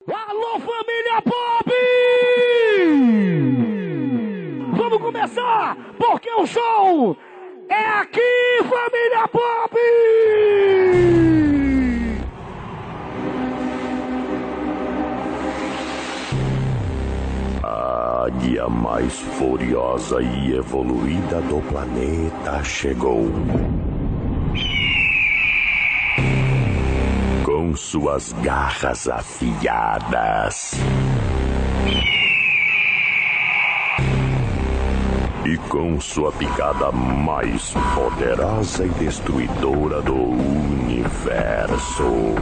Alô, família Pop! Vamos começar, porque o show é aqui, família Pop! A águia mais furiosa e evoluída do planeta chegou. Com suas garras afiadas e com sua picada mais poderosa e destruidora do universo.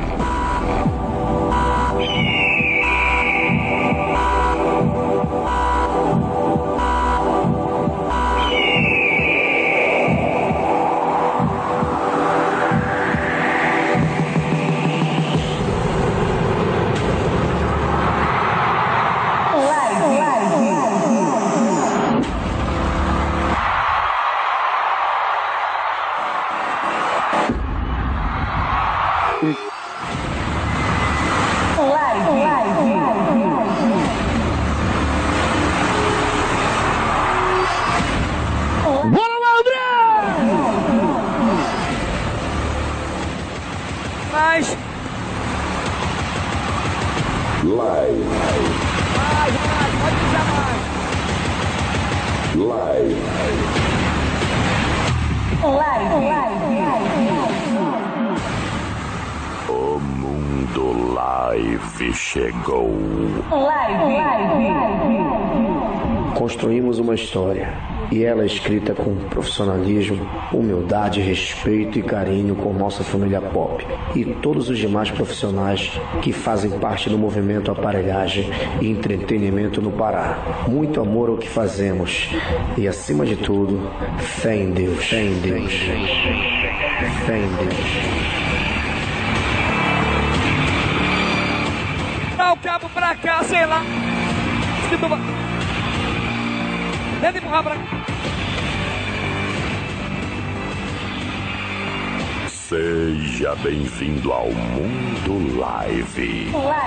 Bora lá, André! Mais! Live. Pode puxar mais! Live. O mundo live chegou. Construímos uma história e ela é escrita com profissionalismo, humildade, respeito e carinho com nossa família Pop e todos os demais profissionais que fazem parte do movimento aparelhagem e entretenimento no Pará. Muito amor ao que fazemos e, acima de tudo, fé em Deus. Fé em Deus. Fé em Deus. Dá o cabo pra cá, sei lá. Tenta empurrar pra cá. Seja bem-vindo ao mundo live.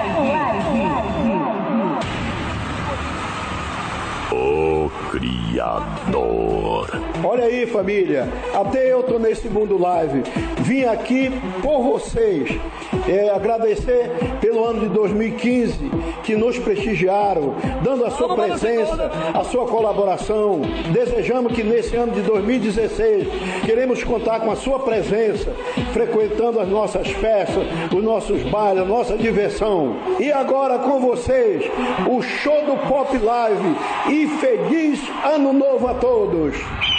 O Criador. Olha aí, família, até eu tô nesse mundo live. Vim aqui por vocês, agradecer pelo ano de 2015 que nos prestigiaram, dando a sua presença, a sua colaboração. Desejamos que nesse ano de 2016 queremos contar com a sua presença, frequentando as nossas festas, os nossos bailes, a nossa diversão. E agora com vocês, o show do Pop Live. E feliz ano novo a todos!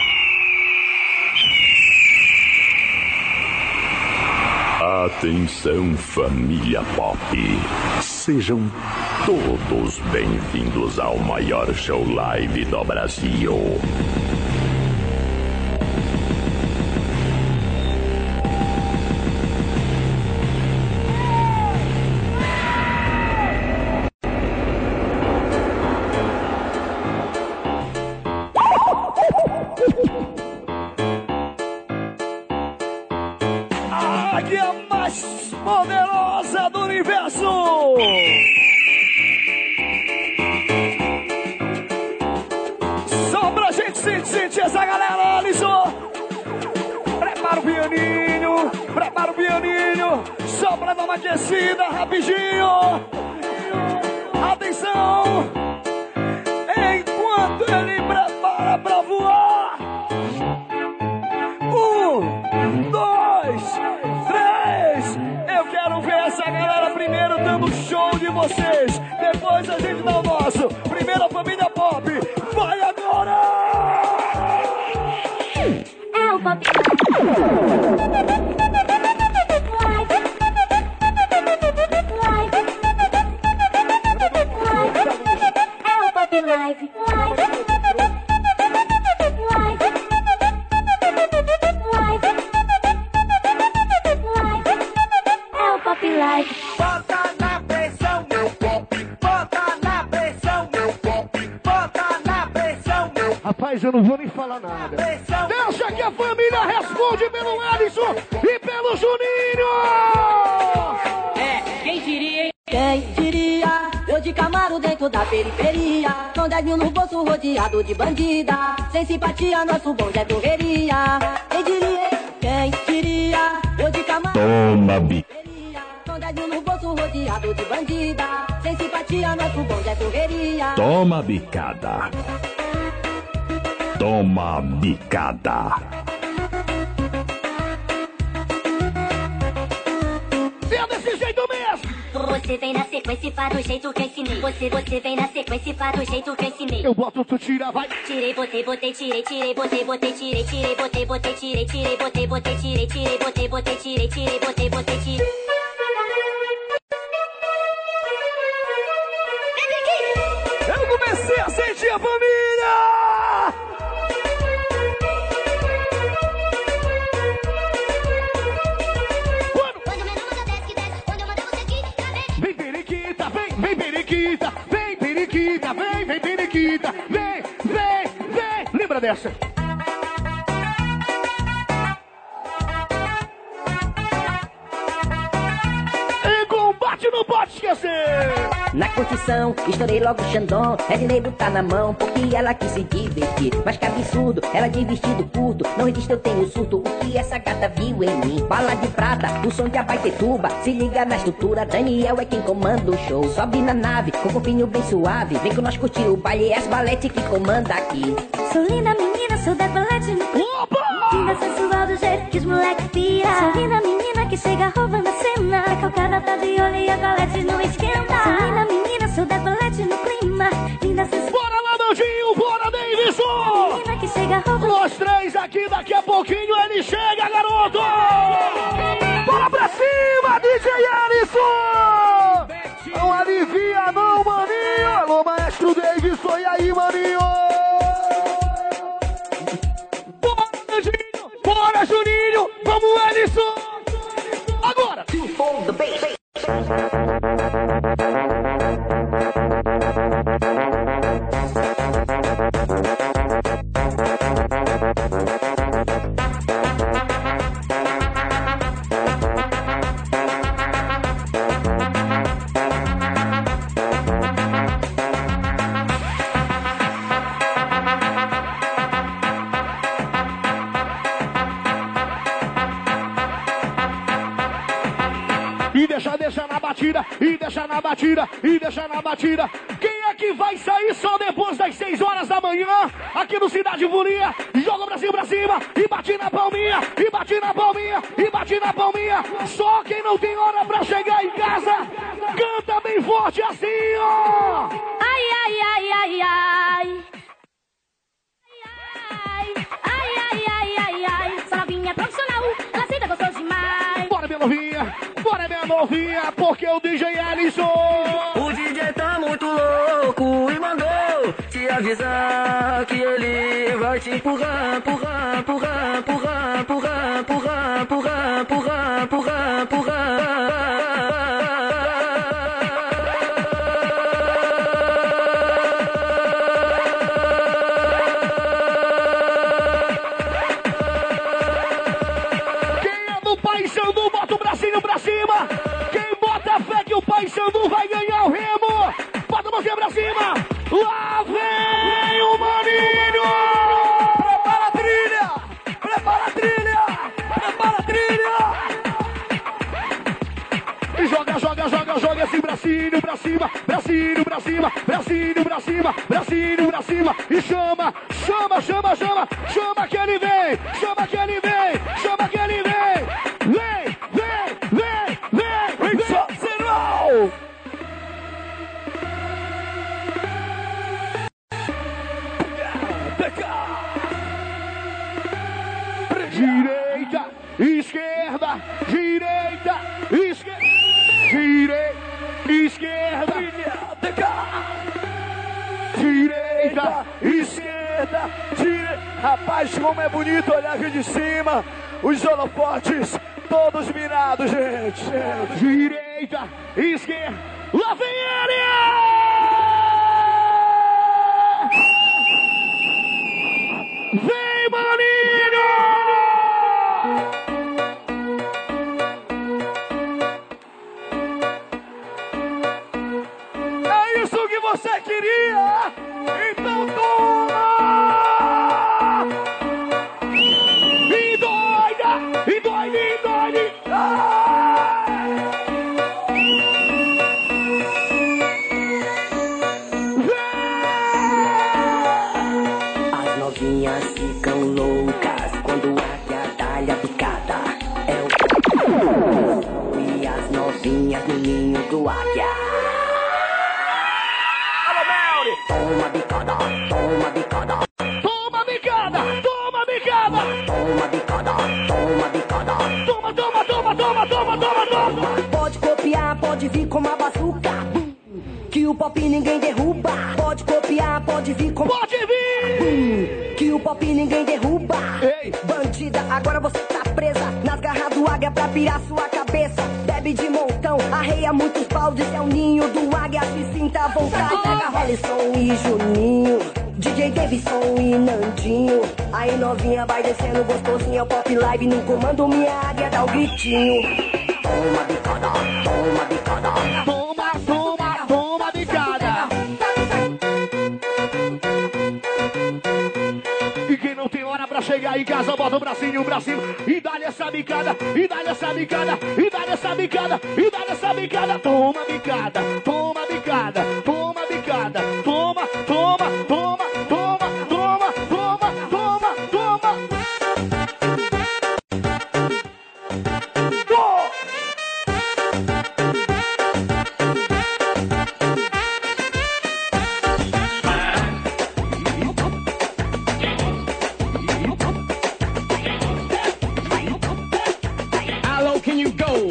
Atenção, família Pop. Sejam todos bem-vindos ao maior show live do Brasil. Aqui é a mais poderosa do universo! Só pra gente sentir essa galera, Alisson! Prepara o pianinho, só pra dar uma aquecida rapidinho! Atenção! Enquanto ele prepara pra voar! 1, 2, 3! Eu quero ver essa galera primeiro dando show de vocês. Depois a gente dá o nosso. Primeiro a família Pop. Vai agora! É o Pop Live. Bota na pressão, meu pop. Bota na pressão, meu pop. Bota na pressão, meu pop. Rapaz, eu não vou nem falar nada. Pressão. Deixa que a família responde pelo Alisson e pelo Juninho! Quem diria, hein? Quem diria? de Camaro dentro da periferia, com 10 mil no bolso rodeado de bandida. Sem simpatia, nosso bonde é correria. Quem diria, quem diria? Eu de Camaro Toma, bi. com 10 mil no bolso rodeado de bandida. Sem simpatia, nosso bonde é correria. Toma bicada. Toma bicada. É desse jeito mesmo. Você vem na sequência e faz do jeito que eu ensinei. Você vem na sequência e faz do jeito que eu ensinei. Eu boto, tu tira, vai. Tirei, botei, tirei, botei, tirei, tirei, botei, tirei, botei, tirei, tirei, botei, tirei. Eu comecei a sentir a família. Quando o menor manda desce que desce, quando eu mandar você aqui, tá bem? Vem periquita, vem periquita, vem periquita, vem periquita, vem. Lembra dessa? Em combate não pode esquecer. Na curtição, estourei logo o Xandão. Ednei botar na mão, porque ela quis se divertir. Mas que absurdo, ela de vestido curto. Não resiste, eu tenho surto. O que essa gata viu em mim? Bala de prata, o som de Abaetetuba. Se liga na estrutura, Daniel é quem comanda o show. Sobe na nave, com o corpinho bem suave. Vem com nós curtir o baile, é as balete que comanda aqui. Sou linda menina, sou da balete no Opa! linda sensual do jeito que os moleque pira. Sou linda menina que chega roubando a cena. A calcada tá de olho e a balete não esquenta. Sou linda menina, sou da balete no clima. Linda sensual. Bora lá, Nandinho, bora, Davidson! Menina que chega roubando. Nós três aqui, daqui a pouquinho ele chega, garoto! Bora pra cima, DJ Alisson! Não alivia não, maninho! Alô, maestro Davidson, e aí, maninho? Bora, Nandinho! Bora, Juninho! Vamos, Alisson! Agora! Deixa na batida, e deixa na batida, e deixa na batida. Quem é que vai sair só depois das 6 horas da manhã? Aqui no Cidade Furia, joga o Brasil pra cima, e bate na palminha, e bate na palminha, e bate na palminha. Só quem não tem hora pra chegar em casa, canta bem forte assim, ó. Ai, ai, ai, ai, ai. Ai. Só novinha profissional, ela senta gostoso demais. Bora, minha novinha, porque o DJ Alisson. O DJ tá muito louco e mandou te avisar que ele vai te empurrar, empurrar, empurrar, empurrar, empurrar, empurrar, empurrar, empurrar, empurrar, empurrar. Pra cima, quem bota fé que o Paysandu vai ganhar o remo, bota você pra cima, lá vem o Maninho, prepara a trilha, prepara a trilha, prepara a trilha, e joga esse bracinho pra cima, bracinho pra cima, bracinho pra cima, bracinho pra cima, e chama que ele vem, chama que ele vem, chama que ele vem, vem. Sensacional! Direita, esquerda, direita, esquerda, direita, esquerda, direita. Rapaz, como é bonito olhar aqui de cima, os holofotes todos mirados, gente. Direita, esquerda, lá vem ele! Vem, Maninho! É você queria? Então toma! E doida! E doida! E doida! As novinhas ficam loucas quando a gadalha picada é o e as novinhas no ninho do águia. Alô, Melly! Toma bicada, toma bicada, Toma bicada! Toma bicada! toma bicada, toma bicada. Toma, toma, toma, toma, toma, toma, toma! Pode copiar, pode vir com uma bazuca, que o pop ninguém derruba. Pode copiar, pode vir com Pode vir! que o pop ninguém derruba. Ei! Bandida, agora você tá presa nas garras do águia pra pirar sua cabeça. Bebe de montão, arreia muitos baldes, é o ninho do águia, se sinta à vontade. Pega Rolisson e Juninho, DJ Davidson e Nandinho. Aí novinha vai descendo gostosinha, o pop live no comando, minha águia dá o gritinho. Toma bicada, toma bicada. Toma, toma, toma bicada! E quem não tem hora pra chegar em casa, bota o bracinho pra cima e dá-lhe essa bicada, e dá-lhe essa bicada, e dá-lhe essa bicada, e dá-lhe essa bicada. Toma bicada, toma bicada, toma bicada, toma, toma, toma, toma, toma, toma, toma, toma. Uou! Hello, can you go?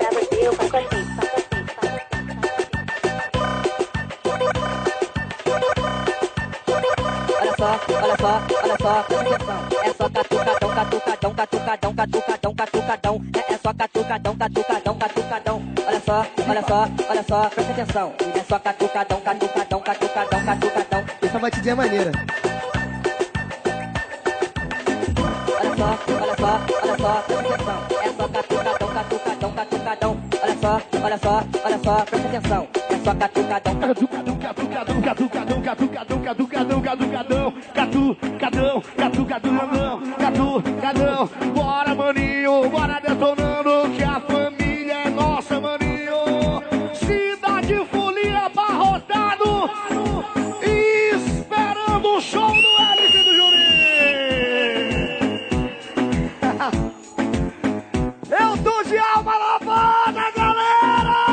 Olha só, olha só, olha só, presta atenção. É só catucadão, catucadão, catucadão, catucadão, catucadão. É só catucadão, catucadão, catucadão. Olha só, olha só, olha só, presta atenção. É só catucadão, catucadão, catucadão, catucadão. Essa batidinha é maneira. Olha só, olha só, olha só, presta atenção. É só catucadão, catucadão, catucadão. Olha só, olha só, olha só, presta atenção. É só catucadão. Catucadão, catucadão, catucadão, catucadão, catucadão, catucadão, catucadão, catucadão, catucadão. Bora, maninho, bora detonando, que a família é nossa, maninho. Cidade Folia abarrotado, esperando o show do Alice e do Juninho. Eu tô de alma lavada, galera!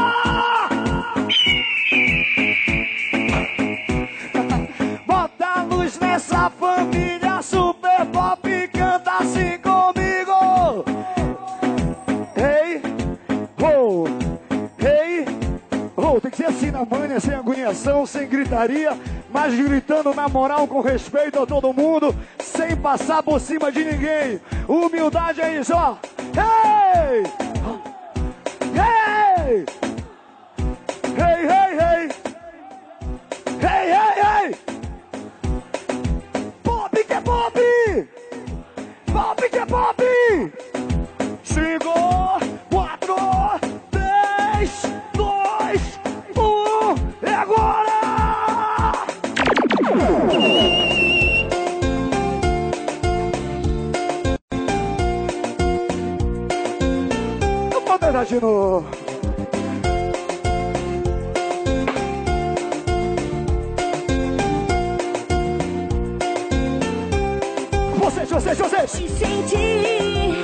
Bota a luz nessa família super pop, canta assim comigo. Hey, ho, hey, ho. Tem que ser assim na manha, sem agoniação, sem gritaria, mas gritando na moral, com respeito a todo mundo, sem passar por cima de ninguém. Humildade é isso, ó. Hey, hey, hey, hey, hey. Hey, hey, hey! Pop que é pop! Pop que é pop! 5, 4, 3, 2, 1, é agora! Eu vou tentar de novo. Vocês! Te senti.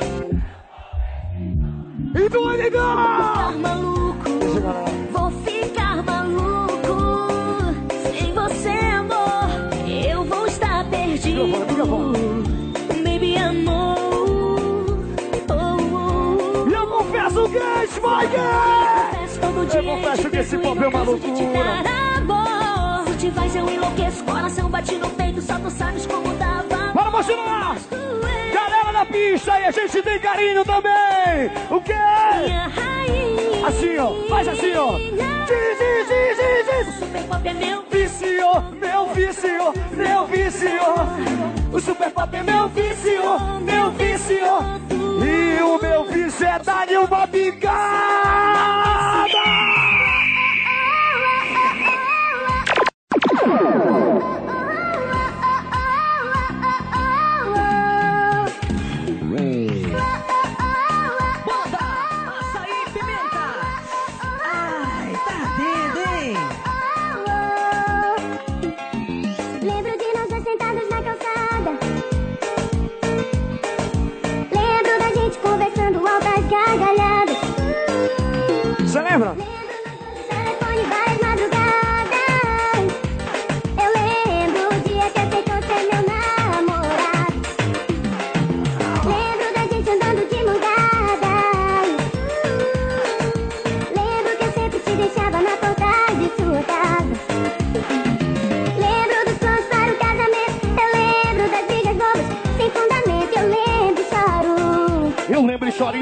E tu vai ligar! Ficar maluco. Vou ficar maluco. Sem você, amor, eu vou estar perdido. Baby, amor. E eu confesso que é Eu confesso que esse pop é uma loucura. Se te faz eu enlouqueço, coração bate no peito, só tu sabes como dava. Bora, Mochilar! Galera na pista e a gente tem carinho também! O quê? Assim, ó, faz assim, ó. O super pop é meu vício, meu vício, meu vício. O super pop é meu vício, meu vício. E o meu vício é dar-lhe uma picada.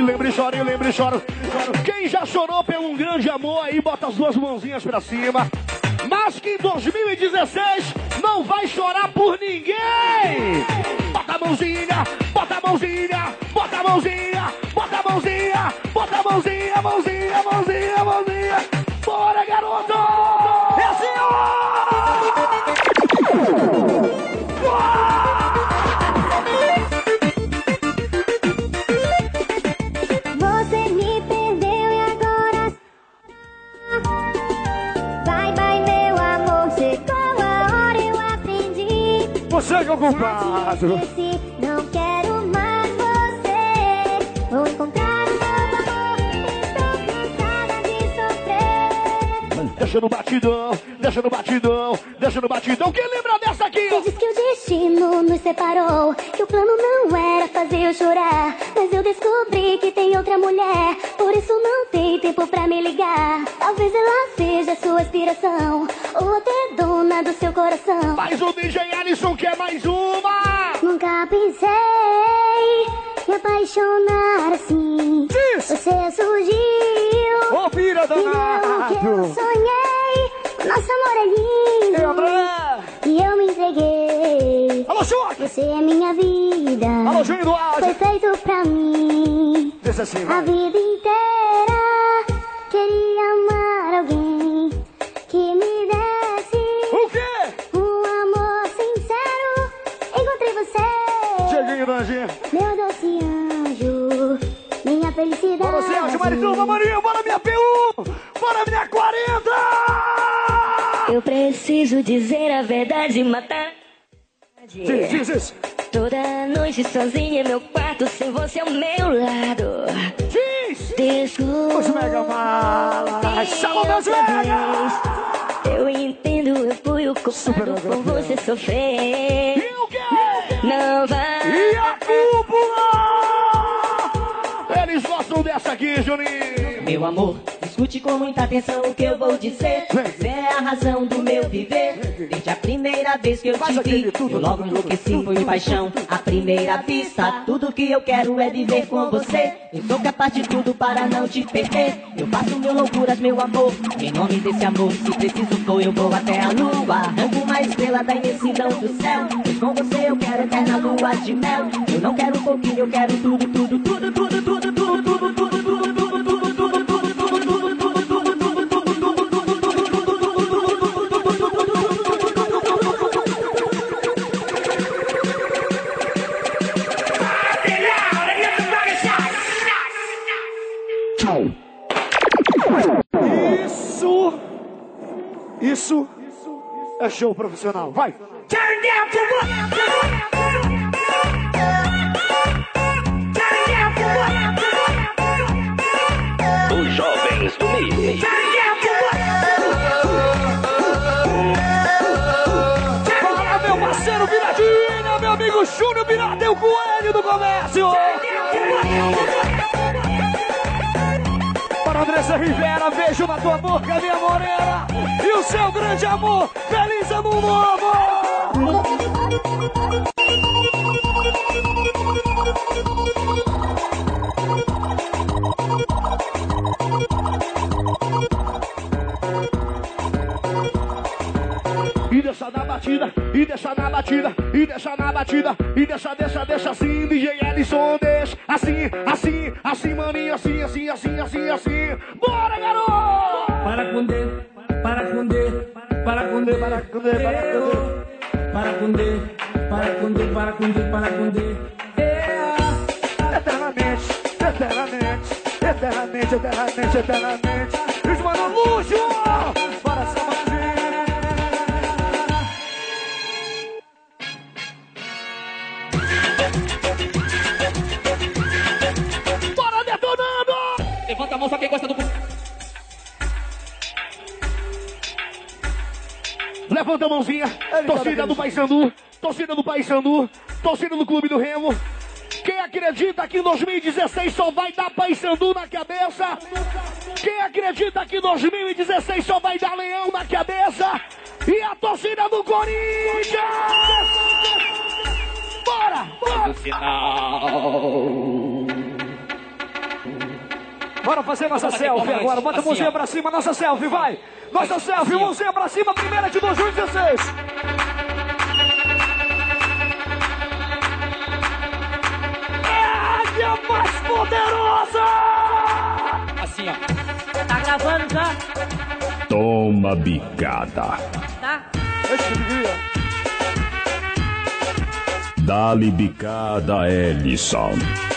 lembre e chore, lembre e chore. Quem já chorou por um grande amor aí, bota as duas mãozinhas pra cima. Mas que em 2016 não vai chorar por ninguém. Bota a mãozinha, bota a mãozinha, bota a mãozinha, bota a mãozinha, bota a mãozinha, mãozinha, mãozinha, mãozinha. Bora, garoto! É assim, ó! Você me perdeu e agora vai, vai, meu amor. Chegou a hora, eu aprendi. Você que é o culpado. Esqueci, não quero mais você. Vou encontrar um novo amor. Estou cansada de sofrer. Deixa no batidão, deixa no batidão, deixa no batidão. Quem lembra dessa aqui? Você diz que o destino nos separou, que o plano não era fazer eu chorar. Mas eu descobri que tem outra mulher, por isso não tem tempo pra me ligar. Talvez ela seja sua inspiração, ou até dona do seu coração. Mas o DJ Alisson quer mais uma. Nunca pensei me apaixonar assim. Diz. Você surgiu. Ô, filha E não que eu danado. sonhei. Nosso amor é lindo. André. E eu me entreguei. Alô, Choque. Você é minha vida. Alô, Júnior do Áudio. Foi feito pra mim. Diz assim, A vai. vida inteira queria amar alguém que me desse O quê? um amor sincero. Encontrei você, Cheguinho, Danjinho. meu doce anjo, minha felicidade. Bora, Sérgio, Marituba, Marinho. Bora, minha P1. Bora, minha 40. Eu preciso dizer a verdade, matar. Diz. Toda noite sozinha em meu quarto, sem você ao meu lado. Diz. Desculpa. Os Mega Malas. Chama meus Mega. Eu entendo, eu fui o culpado por você sofrer. E o quê? Não vai. E a cúpula? Eles gostam dessa aqui, Juninho. Meu amor, escute com muita atenção o que eu vou dizer. Você é a razão do meu viver. Desde a primeira vez que eu te vi, eu logo enlouqueci, foi paixão. À primeira vista, tudo que eu quero é viver com você. Eu sou capaz de tudo para não te perder. Eu faço mil loucuras, meu amor. Em nome desse amor, se preciso for, eu vou até a lua. Arranco uma estrela da imensidão do céu. Pois com você eu quero eterna lua de mel. Eu não quero um pouquinho, eu quero tudo, tudo, tudo, tudo, tudo, tudo, tudo, tudo, tudo, tudo, tudo. Isso é show profissional. Vai. Os jovens do Mix. Fala, meu parceiro Viradinha, meu amigo Júnior Virada, o coelho do comércio. Para Andressa Rivera, beijo na tua boca, minha morena. E o seu grande amor, feliz ano novo. E deixa na batida, e deixa na batida, e deixa na batida, e deixa assim, DJ Ellison, deixa assim, assim, assim, maninho, assim, assim, assim, assim, assim. Bora, garoto! Para com D, para com D, para com D, para com D, para com D, para com D, para com D, para com D, para com D. Eternamente, eternamente, eternamente, eternamente, eternamente. Os mano luxo! Para essa mãozinha. Bora detonando! Levanta a mão só quem gosta do... Levanta a mãozinha, torcida do Paysandu, torcida do Paysandu, torcida do Clube do Remo. Quem acredita que em 2016 só vai dar Paysandu na cabeça? Quem acredita que em 2016 só vai dar Leão na cabeça? E a torcida do Corinthians! Bora! Bora! Bora fazer nossa selfie agora. Bota a mãozinha pra cima, nossa selfie, vai. Nossa selfie, mãozinha pra cima, primeira de 2016. É a águia mais poderosa! Assim, ó. Tá gravando já? Toma bicada. Tá? Dá-lhe bicada, Ellison.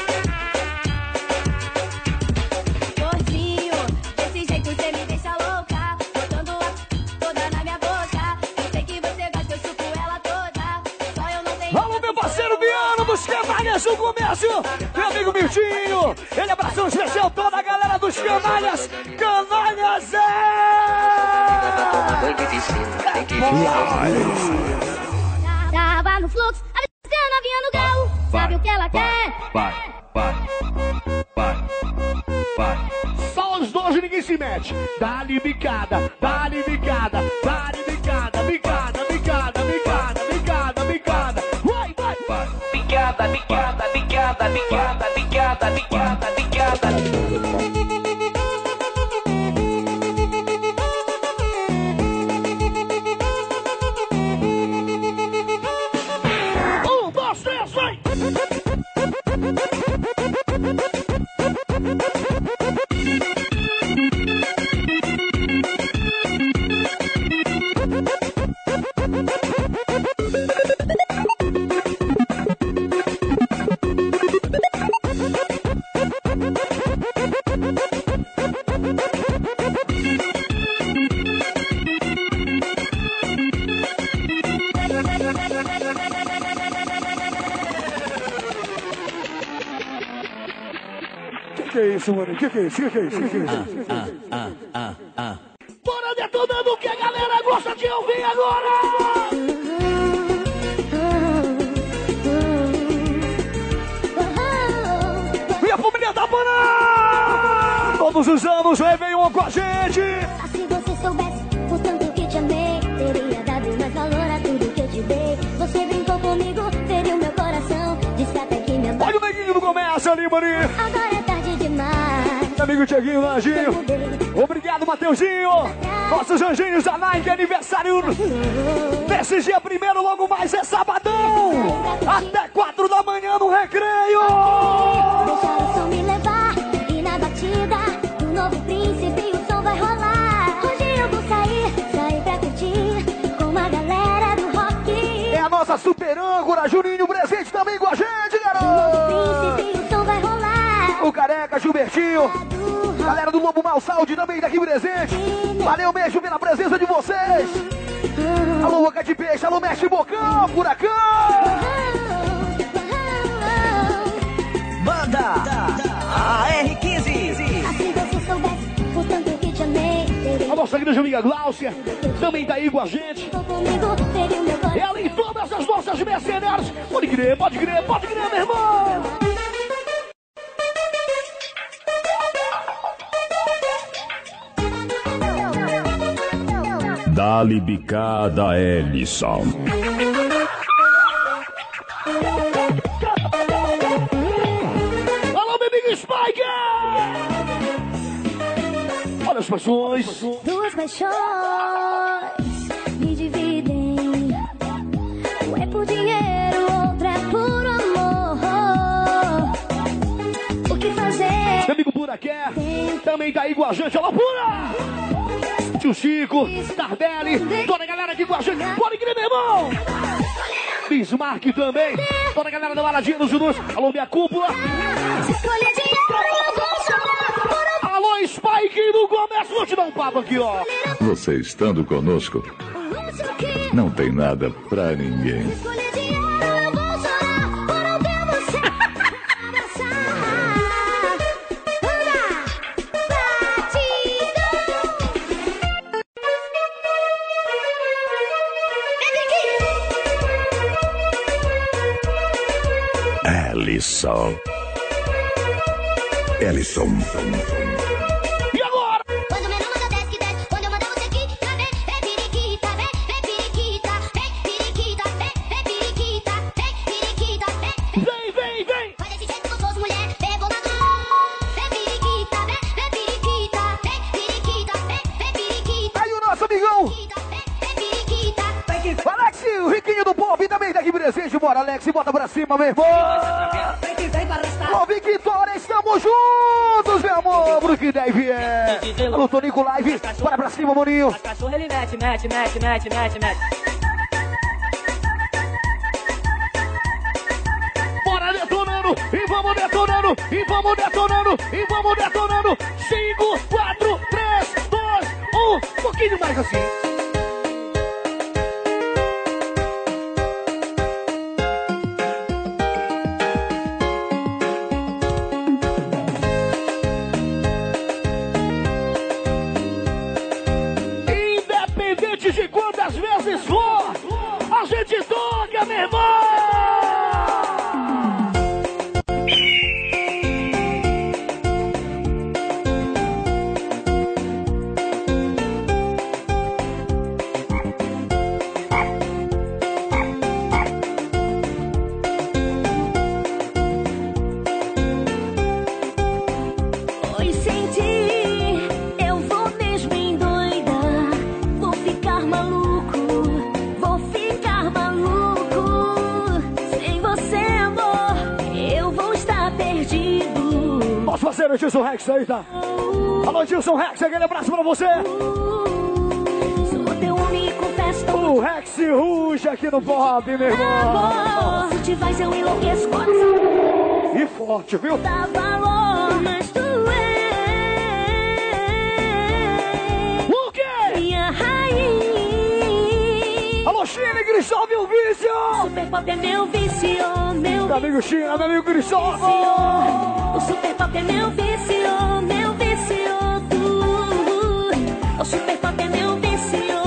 Gordinho, desse jeito você me deixa louca. Botando toda na minha boca. Eu sei que você gosta, eu chupo ela toda. Só eu não tenho. Alô, meu parceiro Biano dos Canalhas do Comércio. Meu amigo Miltinho. Ele abração especial toda a galera dos Canalhas. Canalhas Tava no fluxo, avisando a vinha no galo. Sabe o que ela quer? Vai. Só os dois e ninguém se mete. Dá-lhe bicada, dá-lhe bicada, dá-lhe bicada, bicada, bicada, bicada, bicada, bicada. Vai. Bicada, bicada, bicada, bicada, bicada, bicada, bicada. Que é isso, mano? Que é isso? Bora detonando o que a galera gosta de ouvir agora! Minha família da Banana! Todos os anos Réveillon com a gente! Se você soubesse o tanto que te amei, teria dado mais valor a tudo que eu te dei. Você brincou comigo, feriu meu coração, disse até que me amava. Olha o neguinho do comércio ali, maninho! Agora é tarde demais. Meu amigo Tiaguinho Langinho. Obrigado, Mateuzinho. Nossos anjinhos da Nike, aniversário desse dia primeiro, logo mais é sabadão. Até 4 da manhã no recreio. Deixar o som me levar e na batida do novo príncipe o som vai rolar. Hoje eu vou sair pra curtir com a galera do rock. É a nossa super âncora, Juninho presente também com a gente, garoto. O novo príncipe o som vai rolar. O Careca, Gilbertinho. Galera do Lobo Mal Saúde também daqui presente. Valeu mesmo pela presença de vocês. Alô, Boca de Peixe, alô, Mestre Bocão, Furacão. Banda AR15. Assim você soubesse o tanto que te amei. A nossa grande amiga Gláucia também tá aí com a gente. Ela e todas as nossas mercenárias. Pode crer, meu irmão. Dá-lhe bicada, Ellison. Alô, meu amigo Spike! Olha as paixões. Duas paixões me dividem. Um é por dinheiro, outra é por amor. O que fazer? Meu amigo Buraqué também tá aí com a gente. Alô, Pura! Tio Chico, Tardelli, toda a galera aqui com a gente. Pode crer, meu irmão! Bismarck também. Toda a galera da Baladinha dos Junus. Alô, minha cúpula. Alô, Spike do Comércio. Vou te dar um papo aqui, ó. Você estando conosco, não tem nada pra ninguém. Ellison. E agora? Quando meu nome desce, desce. Quando eu mandar você quica, vem periquita, vem periquita, vem periquita, vem periquita, vem periquita, vem. Vem. Faz desse jeito gostoso, mulher, rebolado. Vem periquita, vem desejo, bora, Alex, bota pra cima, meu irmão. Ô, Victoria, estamos juntos, meu amor. Pro que deve é. Alô, Tonico Live, bora pra cima, Moninho. Cachorro ele mete. Bora detonando, e vamos detonando, e vamos detonando, e vamos detonando. 5, 4, 3, 2, 1. Um pouquinho mais assim. Independente de quantas vezes for, a gente toca, meu irmão! Oi, senti, eu vou mesmo endoidar. Vou ficar maluco. Sem você, amor, eu vou estar perdido. Nosso parceiro Gilson Rex aí, tá? Alô, Gilson Rex, aquele abraço pra você. Sou teu único festa. O Rex ruge aqui no pop, meu irmão. Se te vais, eu enlouqueço, coração. E forte, viu? Dá valor, mas tu és o quê? minha rainha. Alô, Chile, Cristóvão e o Vício. Super Pop é meu vício, meu amigo Chile, meu amigo Cristóvão. O Super Pop é meu vício, tu. O Super Pop é meu vício.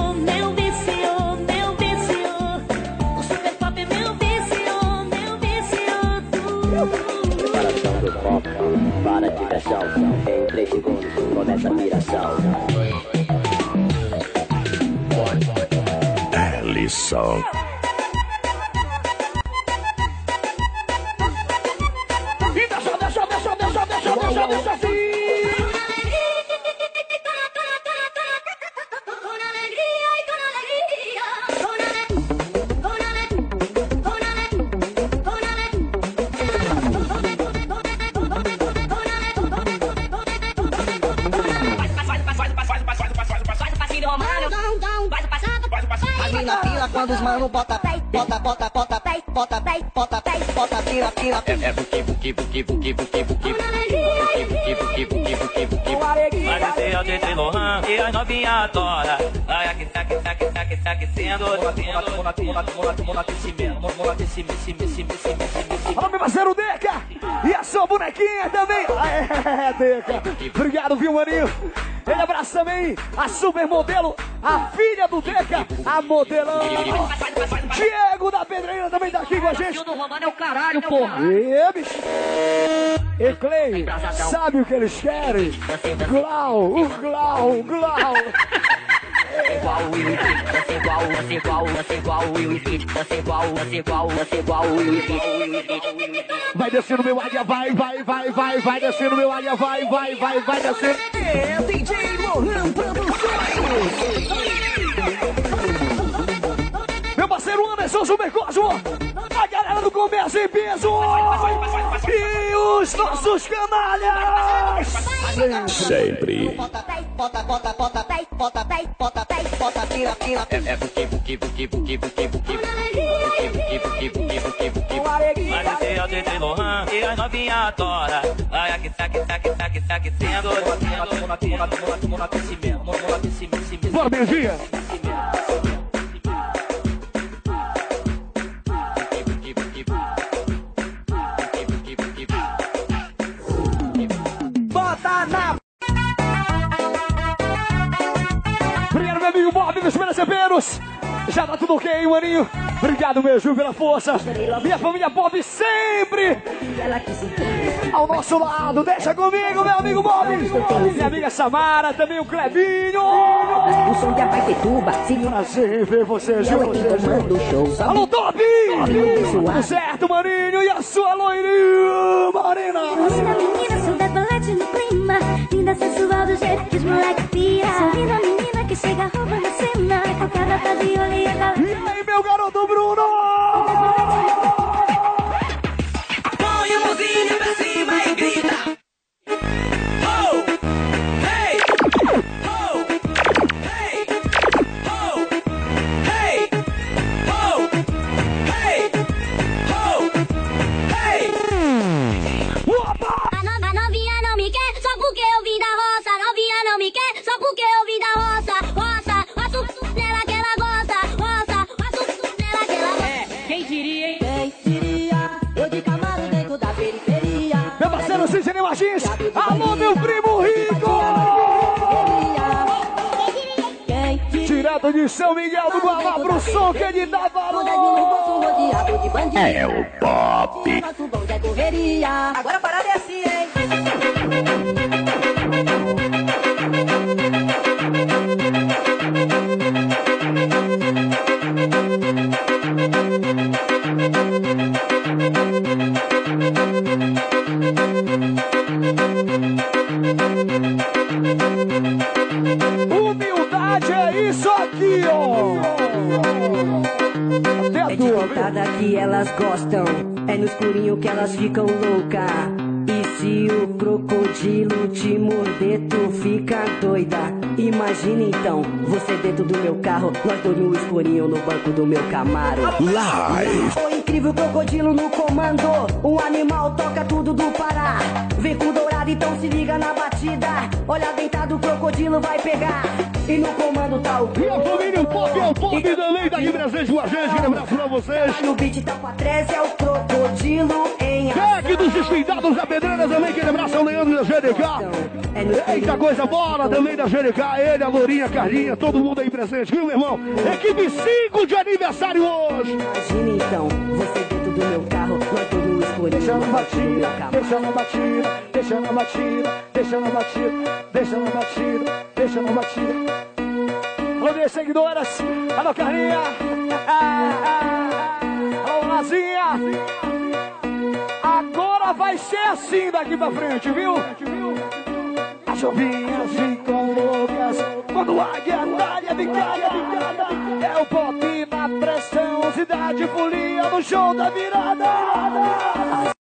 O Super Pop é meu vício, tu. Preparação do pop, para diversão. Em 3 segundos começa a viração. É lição. Deixa assim. As mina pira quando os mano bota pira. É buki. Mas esse é o DJ Lohan e as novinha adora. Ai, aqui, aquecendo. Alô, meu parceiro Deca! E a sua bonequinha também! É, Deca! Obrigado, viu, maninho? Ele abraça também a supermodelo, a filha do Deca, a modelão! Diego da Pedreira também tá aqui com a gente! O Romano é o caralho, porra! E bicho! E Clay, sabe o que eles querem? Glau! Igual o Will Smith, igual o Will Smith. Vai descendo meu águia, vai descendo meu águia, vai descendo. É DJ Lohan Produções. Meu parceiro Anderson Super Cosmo, a galera do Comércio em Peso e os nossos canalhas. Sempre. Tira. É buki. Mas esse é o DJ Lohan e as novinha adora. Ai, aqui, aquecendo. Bora, beijinha. Bota na... Obrigado, meu amigo Bob, meus merecedores. Já tá tudo ok, maninho? Obrigado mesmo pela força. Minha família Bob sempre ao nosso lado. Deixa comigo, meu amigo Bob. Minha amiga Samara, também o Clebinho. O som de Abaitetuba. Prazer ver vocês, viu? Alô, Top! Tudo certo, maninho? E a sua loirinha, Marina? Linda menina, sou decolete no clima. Linda, sensual do jeito que os moleque pira. Sou linda menina que chega roubando a cena. Com cada tá de olho e a galera. E aí, meu garoto Bruno? Direto de São Miguel do Guamá pro som que ele dá valor. É o pop. Agora a parada é assim, hein? Humildade é isso aqui, ó. É de cantada que elas gostam, é no escurinho que elas ficam loucas. E se o crocodilo te morder, tu fica doida. Imagina então, você dentro do meu carro, nós dois no escurinho no banco do meu Camaro. Live. O incrível crocodilo no comando, um animal toca tudo do Pará. Vem com dourado, então se liga na batida. Olha deitado, o crocodilo vai pegar. E no comando tá o... E a família Pop é o Pop também tá aqui presente com a gente. Um abraço pra vocês. No beat tá pra 13, é o crocodilo em ação. Jack dos Despeitados da Pedreira também, aquele abraço ao Leandro da GDK. Eita coisa, bola também da GDK. Ele, a Lourinha, a Carlinha, todo mundo aí presente, viu, meu irmão? Equipe 5 de aniversário hoje. Imagina então, você dentro do meu carro, nós todos no escurinho. Deixa na batida, deixa na batida, deixa na batida, deixa na batida, deixa na batida, deixa na batida. Alô, minhas seguidoras, alô, Carlinha, alô, Lazinha. Agora vai ser assim daqui pra frente, viu? As ovinhas ficam loucas quando a águia talha bicada. É o pop na pressão, cidade folia no show da virada.